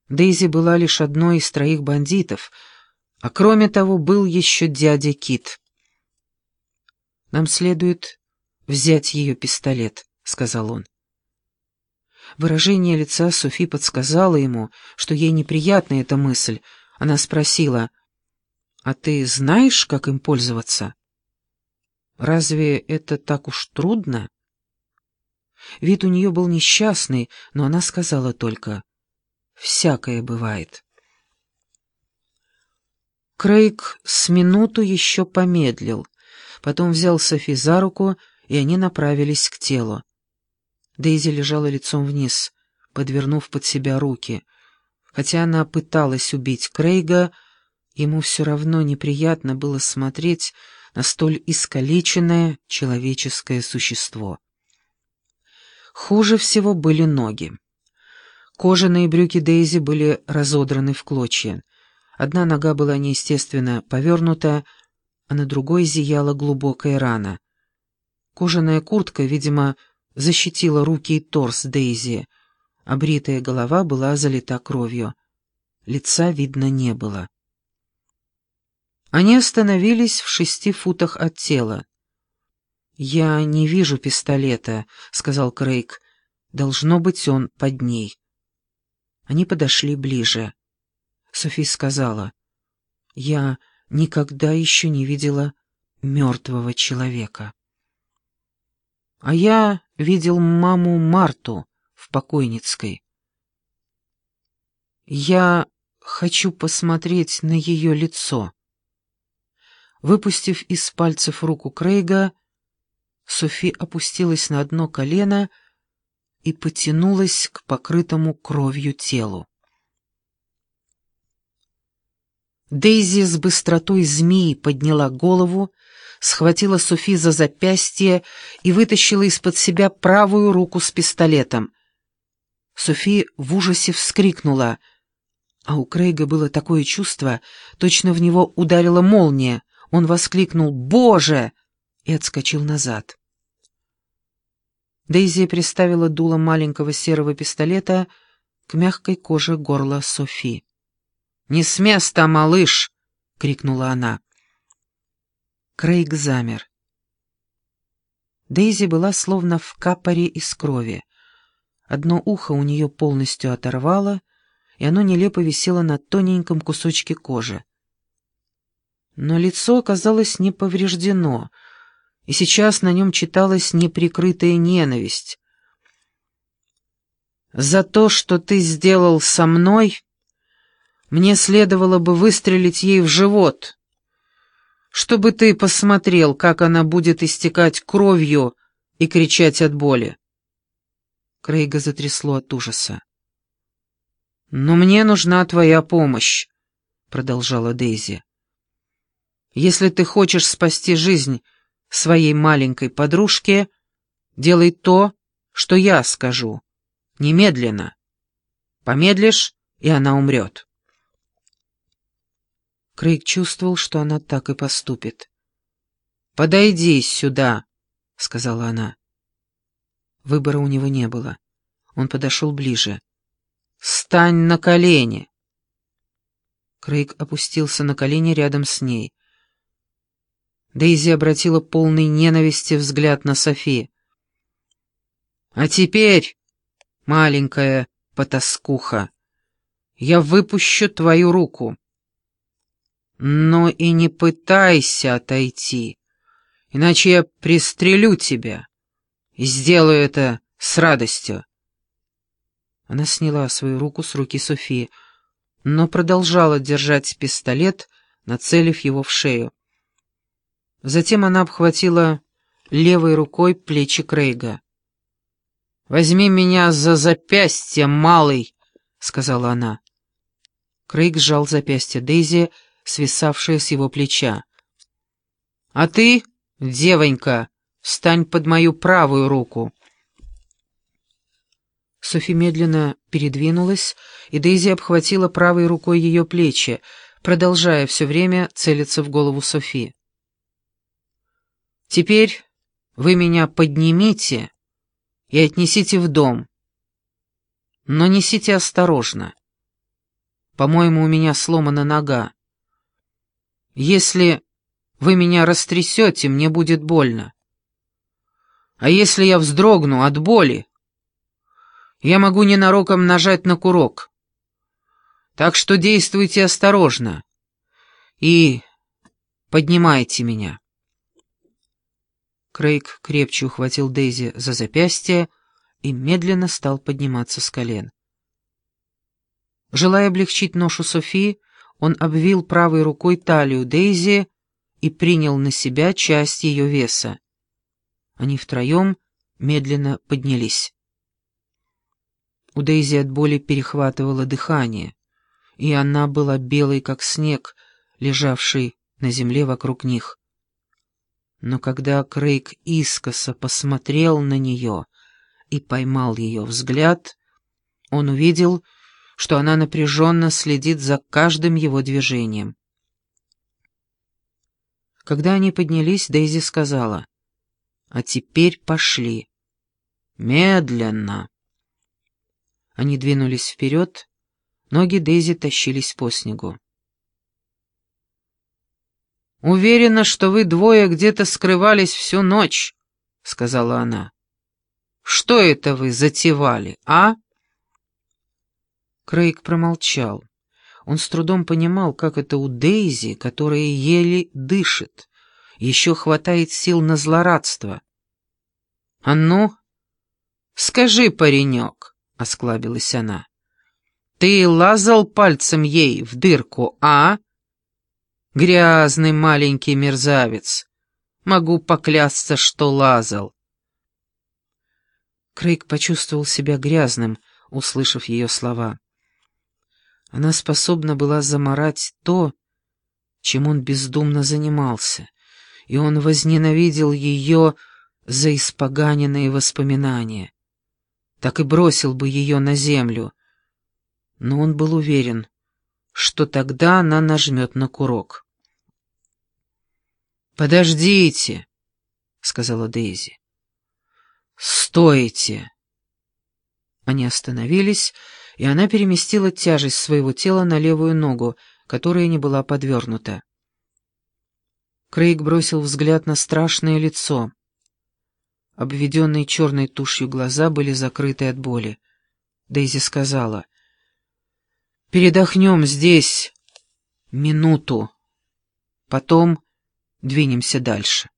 Дейзи была лишь одной из троих бандитов, а кроме того был еще дядя Кит. «Нам следует взять ее пистолет», — сказал он. Выражение лица Софи подсказало ему, что ей неприятна эта мысль. Она спросила: «А ты знаешь, как им пользоваться? Разве это так уж трудно?» Вид у нее был несчастный, но она сказала только: «Всякое бывает». Крейг с минуту еще помедлил, потом взял Софи за руку, и они направились к телу. Дейзи лежала лицом вниз, подвернув под себя руки. Хотя она пыталась убить Крейга, ему все равно неприятно было смотреть на столь искалеченное человеческое существо. Хуже всего были ноги. Кожаные брюки Дейзи были разодраны в клочья. Одна нога была неестественно повернута, а на другой зияла глубокая рана. Кожаная куртка, видимо, защитила руки и торс Дейзи, а бритая голова была залита кровью. Лица видно не было. Они остановились в 6 футах от тела. «Я не вижу пистолета», — сказал Крейг. «Должно быть, он под ней». Они подошли ближе. Софи сказала: «Я никогда еще не видела мертвого человека». «А я видел маму Марту в покойницкой. Я хочу посмотреть на ее лицо». Выпустив из пальцев руку Крейга, Софи опустилась на одно колено и потянулась к покрытому кровью телу. Дейзи с быстротой змеи подняла голову, схватила Софи за запястье и вытащила из-под себя правую руку с пистолетом. Софи в ужасе вскрикнула, а у Крейга было такое чувство, точно в него ударила молния. Он воскликнул «Боже!» и отскочил назад. Дейзи приставила дуло маленького серого пистолета к мягкой коже горла Софи. «Не с места, малыш!» — крикнула она. Крейг замер. Дейзи была словно в капоре из крови. Одно ухо у нее полностью оторвало, и оно нелепо висело на тоненьком кусочке кожи. Но лицо оказалось не повреждено, и сейчас на нем читалась неприкрытая ненависть. «За то, что ты сделал со мной, мне следовало бы выстрелить ей в живот, чтобы ты посмотрел, как она будет истекать кровью и кричать от боли». Крейга затрясло от ужаса. «Но мне нужна твоя помощь», — продолжала Дейзи. «Если ты хочешь спасти жизнь своей маленькой подружке, делай то, что я скажу, немедленно. Помедлишь, и она умрет». Крейг чувствовал, что она так и поступит. «Подойди сюда», — сказала она. Выбора у него не было. Он подошел ближе. «Стань на колени!» Крейг опустился на колени рядом с ней. Дейзи обратила полный ненависти взгляд на Софи. «А теперь, маленькая потаскуха, я выпущу твою руку. Но и не пытайся отойти, иначе я пристрелю тебя и сделаю это с радостью». Она сняла свою руку с руки Софи, но продолжала держать пистолет, нацелив его в шею. Затем она обхватила левой рукой плечи Крейга. «Возьми меня за запястье, малый», — сказала она. Крейг сжал запястье Дейзи, свисавшее с его плеча. «А ты, девонька, встань под мою правую руку». Софи медленно передвинулась, и Дейзи обхватила правой рукой ее плечи, продолжая все время целиться в голову Софи. «Теперь вы меня поднимите и отнесите в дом. Но несите осторожно. По-моему, у меня сломана нога. Если вы меня растрясете, мне будет больно. А если я вздрогну от боли, я могу ненароком нажать на курок. Так что действуйте осторожно и поднимайте меня». Крейг крепче ухватил Дейзи за запястье и медленно стал подниматься с колен. Желая облегчить ношу Софии, он обвил правой рукой талию Дейзи и принял на себя часть ее веса. Они втроем медленно поднялись. У Дейзи от боли перехватывало дыхание, и она была белой, как снег, лежавший на земле вокруг них. Но когда Крейг искоса посмотрел на нее и поймал ее взгляд, он увидел, что она напряженно следит за каждым его движением. Когда они поднялись, Дейзи сказала: «А теперь пошли. Медленно». Они двинулись вперед, ноги Дейзи тащились по снегу. «Уверена, что вы двое где-то скрывались всю ночь», — сказала она. «Что это вы затевали, а?» Крейг промолчал. Он с трудом понимал, как это у Дейзи, которая еле дышит, еще хватает сил на злорадство. «А ну, скажи, паренек», — осклабилась она, — «ты лазал пальцем ей в дырку, а? Грязный маленький мерзавец. Могу поклясться, что лазал». Крейг почувствовал себя грязным, услышав ее слова. Она способна была замарать то, чем он бездумно занимался, и он возненавидел ее за испоганенные воспоминания. Так и бросил бы ее на землю, но он был уверен, что тогда она нажмет на курок. «Подождите», — сказала Дейзи. «Стойте». Они остановились, и она переместила тяжесть своего тела на левую ногу, которая не была подвернута. Крейг бросил взгляд на страшное лицо. Обведенные черной тушью глаза были закрыты от боли. Дейзи сказала: «Передохнем здесь минуту, потом двинемся дальше».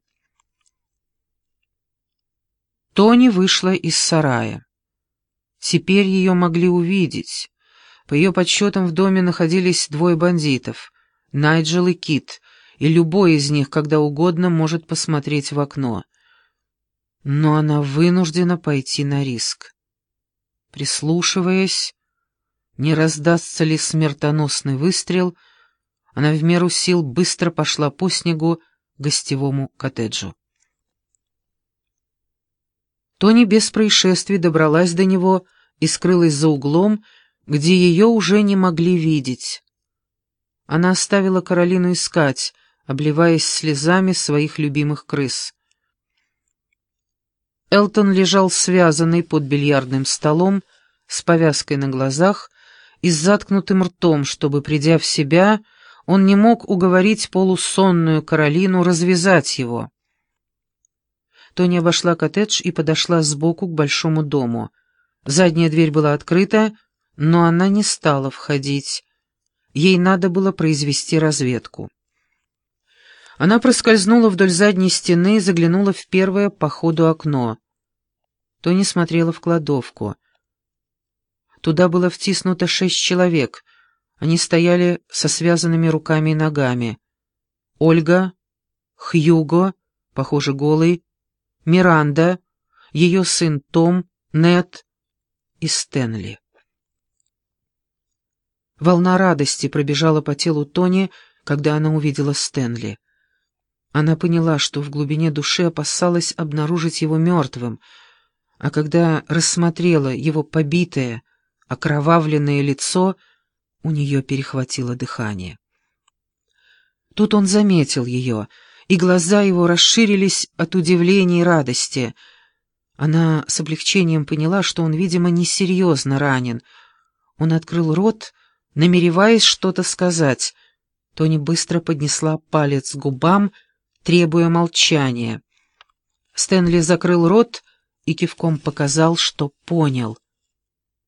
Тони вышла из сарая. Теперь ее могли увидеть. По ее подсчетам в доме находились двое бандитов — Найджел и Кит, и любой из них когда угодно может посмотреть в окно. Но она вынуждена пойти на риск. Прислушиваясь, не раздастся ли смертоносный выстрел, она в меру сил быстро пошла по снегу к гостевому коттеджу. Тони без происшествий добралась до него и скрылась за углом, где ее уже не могли видеть. Она оставила Каролину искать, обливаясь слезами своих любимых крыс. Элтон лежал связанный под бильярдным столом, с повязкой на глазах и с заткнутым ртом, чтобы, придя в себя, он не мог уговорить полусонную Каролину развязать его. Тони обошла коттедж и подошла сбоку к большому дому. Задняя дверь была открыта, но она не стала входить. Ей надо было произвести разведку. Она проскользнула вдоль задней стены и заглянула в первое по ходу окно. Тони смотрела в кладовку. Туда было втиснуто 6 человек. Они стояли со связанными руками и ногами. Ольга, Хьюго, похоже, голый, Миранда, ее сын Том, Нед и Стэнли. Волна радости пробежала по телу Тони, когда она увидела Стэнли. Она поняла, что в глубине души опасалась обнаружить его мертвым, а когда рассмотрела его побитое, окровавленное лицо, у нее перехватило дыхание. Тут он заметил ее, и глаза его расширились от удивления и радости. Она с облегчением поняла, что он, видимо, несерьезно ранен. Он открыл рот, намереваясь что-то сказать. Тони быстро поднесла палец к губам, требуя молчания. Стэнли закрыл рот и кивком показал, что понял.